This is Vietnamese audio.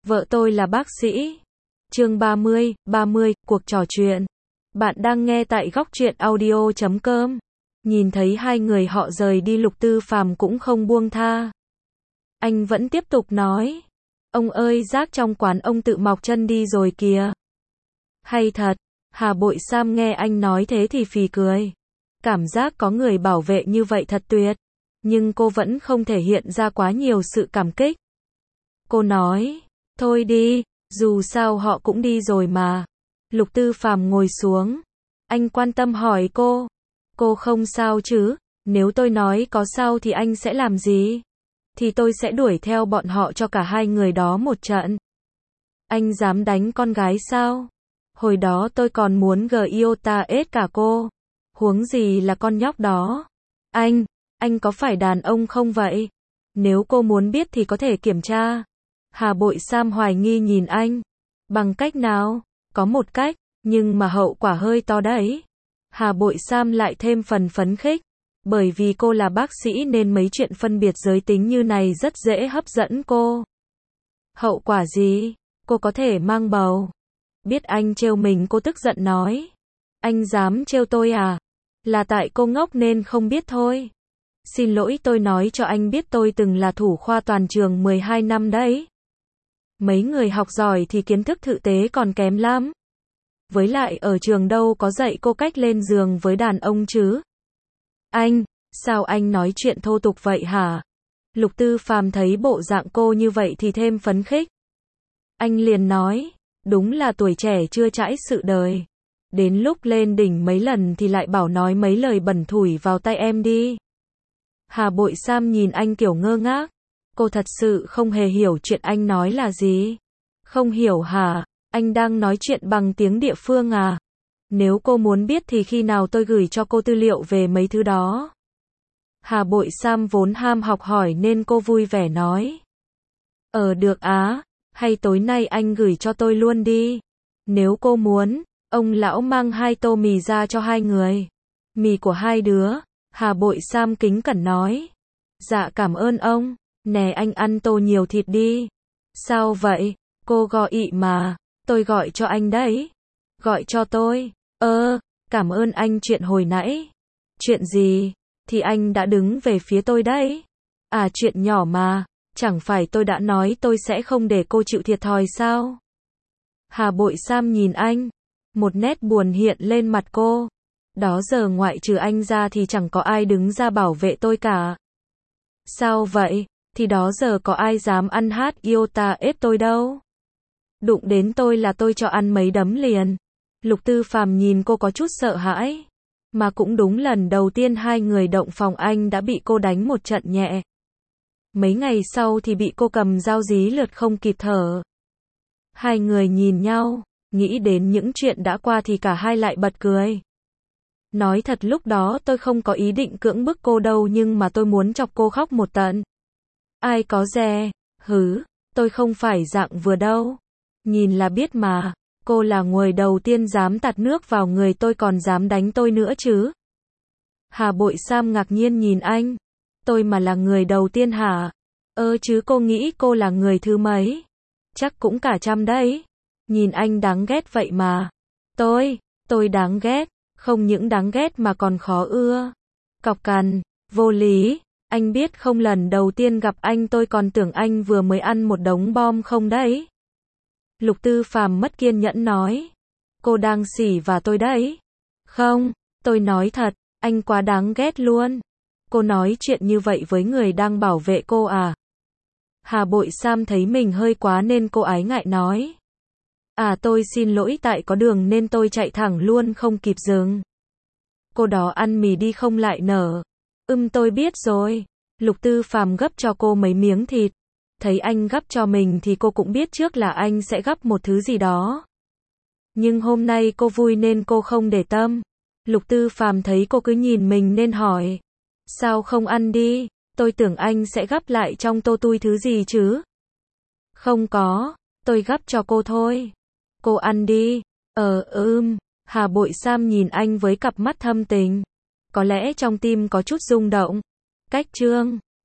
Vợ tôi là bác sĩ. Chương 30, cuộc trò chuyện. Bạn đang nghe tại góc truyện audio.com. Nhìn thấy hai người họ rời đi, Lục Tư Phàm cũng không buông tha. Anh vẫn tiếp tục nói. Ông ơi, rác trong quán ông tự mọc chân đi rồi kìa. Hay thật. Hà Bội Sam nghe anh nói thế thì phì cười. Cảm giác có người bảo vệ như vậy thật tuyệt. Nhưng cô vẫn không thể hiện ra quá nhiều sự cảm kích. Cô nói, thôi đi, dù sao họ cũng đi rồi mà. Lục Tư Phàm ngồi xuống. Anh quan tâm hỏi cô không sao chứ? Nếu tôi nói có sao thì anh sẽ làm gì? Thì tôi sẽ đuổi theo bọn họ cho cả hai người đó một trận. Anh dám đánh con gái sao? Hồi đó tôi còn muốn Giota ết cả cô. Huống gì là con nhóc đó. Anh có phải đàn ông không vậy? Nếu cô muốn biết thì có thể kiểm tra. Hà Bội Sam hoài nghi nhìn anh. Bằng cách nào? Có một cách, nhưng mà hậu quả hơi to đấy. Hà Bội Sam lại thêm phần phấn khích. Bởi vì cô là bác sĩ nên mấy chuyện phân biệt giới tính như này rất dễ hấp dẫn cô. Hậu quả gì? Cô có thể mang bầu. Biết anh trêu mình, cô tức giận nói. Anh dám trêu tôi à? Là tại cô ngốc nên không biết thôi. Xin lỗi, tôi nói cho anh biết tôi từng là thủ khoa toàn trường 12 năm đấy. Mấy người học giỏi thì kiến thức thực tế còn kém lắm. Với lại ở trường đâu có dạy cô cách lên giường với đàn ông chứ. Sao anh nói chuyện thô tục vậy hả? Lục Tư Phàm thấy bộ dạng cô như vậy thì thêm phấn khích. Anh liền nói, đúng là tuổi trẻ chưa trải sự đời. Đến lúc lên đỉnh mấy lần thì lại bảo nói mấy lời bẩn thủi vào tay em đi. Hà Bội Sam nhìn anh kiểu ngơ ngác. Cô thật sự không hề hiểu chuyện anh nói là gì. Không hiểu hả? Anh đang nói chuyện bằng tiếng địa phương à? Nếu cô muốn biết thì khi nào tôi gửi cho cô tư liệu về mấy thứ đó. Hà Bội Sam vốn ham học hỏi nên cô vui vẻ nói. Được á, hay tối nay anh gửi cho tôi luôn đi. Nếu cô muốn, ông lão mang 2 tô mì ra cho hai người. Mì của hai đứa. Hà Bội Sam kính cẩn nói. Dạ cảm ơn ông. Nè anh ăn tô nhiều thịt đi. Sao vậy? Cô gọi ị mà. Tôi gọi cho anh đấy. Gọi cho tôi. Cảm ơn anh chuyện hồi nãy. Chuyện gì? Thì anh đã đứng về phía tôi đấy. À chuyện nhỏ mà. Chẳng phải tôi đã nói tôi sẽ không để cô chịu thiệt thòi sao? Hà Bội Sam nhìn anh. Một nét buồn hiện lên mặt cô. Đó giờ ngoại trừ anh ra thì chẳng có ai đứng ra bảo vệ tôi cả. Sao vậy? Thì đó giờ có ai dám ăn hát iota ết tôi đâu. Đụng đến tôi là tôi cho ăn mấy đấm liền. Lục Tư Phàm nhìn cô có chút sợ hãi. Mà cũng đúng, lần đầu tiên hai người động phòng anh đã bị cô đánh một trận nhẹ. Mấy ngày sau thì bị cô cầm dao dí lượt không kịp thở. Hai người nhìn nhau, nghĩ đến những chuyện đã qua thì cả hai lại bật cười. Nói thật lúc đó tôi không có ý định cưỡng bức cô đâu, nhưng mà tôi muốn chọc cô khóc một trận. Ai có dè, tôi không phải dạng vừa đâu. Nhìn là biết mà, cô là người đầu tiên dám tạt nước vào người tôi còn dám đánh tôi nữa chứ. Hà Bội Sam ngạc nhiên nhìn anh. Tôi mà là người đầu tiên hả? Chứ cô nghĩ cô là người thứ mấy? Chắc cũng cả trăm đấy. Nhìn anh đáng ghét vậy mà. Tôi đáng ghét. Không những đáng ghét mà còn khó ưa. Cọc cằn, vô lý. Anh biết không, lần đầu tiên gặp anh tôi còn tưởng anh vừa mới ăn một đống bom không đấy. Lục Tư Phàm mất kiên nhẫn nói. Cô đang xỉ vả tôi đấy. Không, tôi nói thật, anh quá đáng ghét luôn. Cô nói chuyện như vậy với người đang bảo vệ cô à? Hà Bội Sam thấy mình hơi quá nên cô ái ngại nói. Tôi xin lỗi, tại có đường nên tôi chạy thẳng luôn không kịp dừng. Cô đó ăn mì đi không lại nở. Tôi biết rồi. Lục Tư Phàm gấp cho cô mấy miếng thịt. Thấy anh gấp cho mình thì cô cũng biết trước là anh sẽ gấp một thứ gì đó. Nhưng hôm nay cô vui nên cô không để tâm. Lục Tư Phàm thấy cô cứ nhìn mình nên hỏi. Sao không ăn đi? Tôi tưởng anh sẽ gấp lại trong tô tui thứ gì chứ. Không có, tôi gấp cho cô thôi. Cô ăn đi. Hà Bội Sam nhìn anh với cặp mắt thâm tình. Có lẽ trong tim có chút rung động. Cách chương